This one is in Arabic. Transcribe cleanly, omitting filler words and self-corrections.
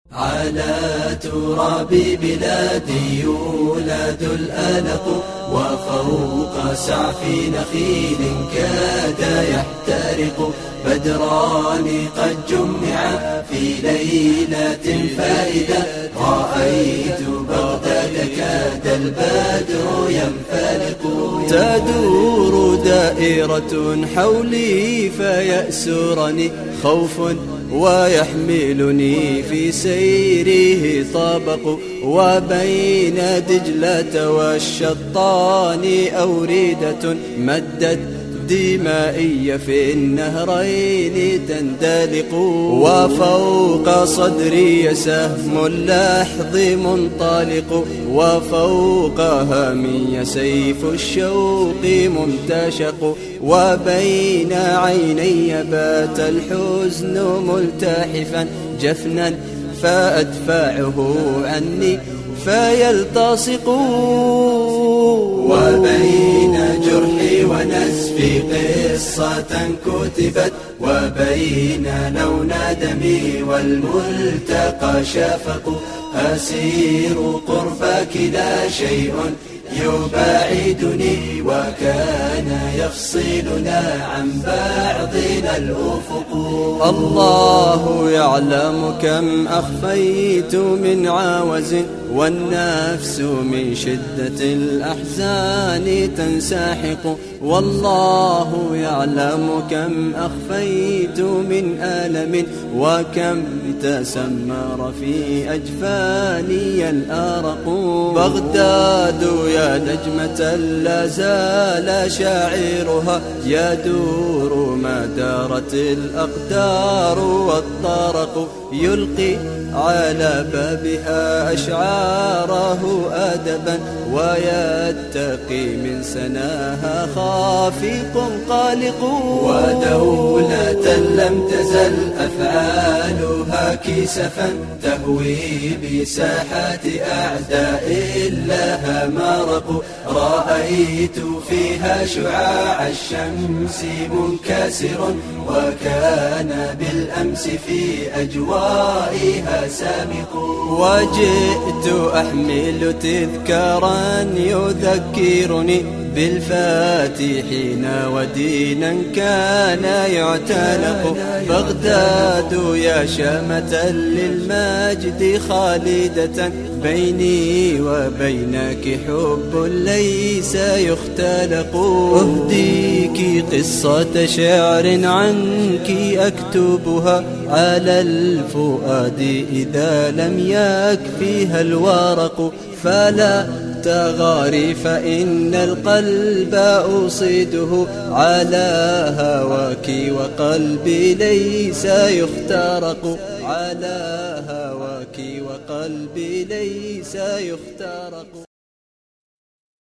على تراب بلادي يولد الألق، وفوق سعف نخيل كاد يحترق، بدران قد جمعا في ليلة فائدة، رأيت بغداد كاد البدر ينفلق. تدور دائرة حولي فيأسرني خوف ويحملني في سيره طابق، وبين دجلة والشطان أوريدة مدت دمائي في النهرين تندلق، وفوق صدري سهم اللحظ منطلق، وفوق هامي سيف الشوق ممتشق، وبين عيني بات الحزن ملتحفا جفنا فأدفعه عني فيلتصق، وبين جرحي ونزفي قصة كتبت، وبين لون دمي والملتقى شفق، أسير قربك لا شيء يباعدني، وكان يفصلنا عن بعضنا الأفق. الله يعلم كم أخفيت من عاوز، والنفس من شدة الأحزان تنساحق، والله يعلم كم أخفيت من ألم، وكم تسمر في أجفاني الآرق. بغداد يا نجمة لا زال شاعرها يدور ما دارت الأقدار والطرق، يلقي على بابها أشعاره أدبا، ويتقي من سناها خافق قالق. ودولة لم تزل أفعالها كسفا تهوي بساحات أعداء لها مرق، رأيت فيها شعاع الشمس منكسر، وكان بالأمس في أجوائها سامق. وجئت أحمل تذكارا يذكرني بالفاتحين ودينا كان يعتنق، بغداد يا شامة للمجد خالدة، بيني وبينك حب ليس يختلق. أهديك قصة شعر عنك أكتبها على الفؤاد إذا لم يكفيها الورق، فلا تغاري فإن القلب أصيده على هواك، وقلبي ليس يخترق، على هواك وقلبي ليس يخترق.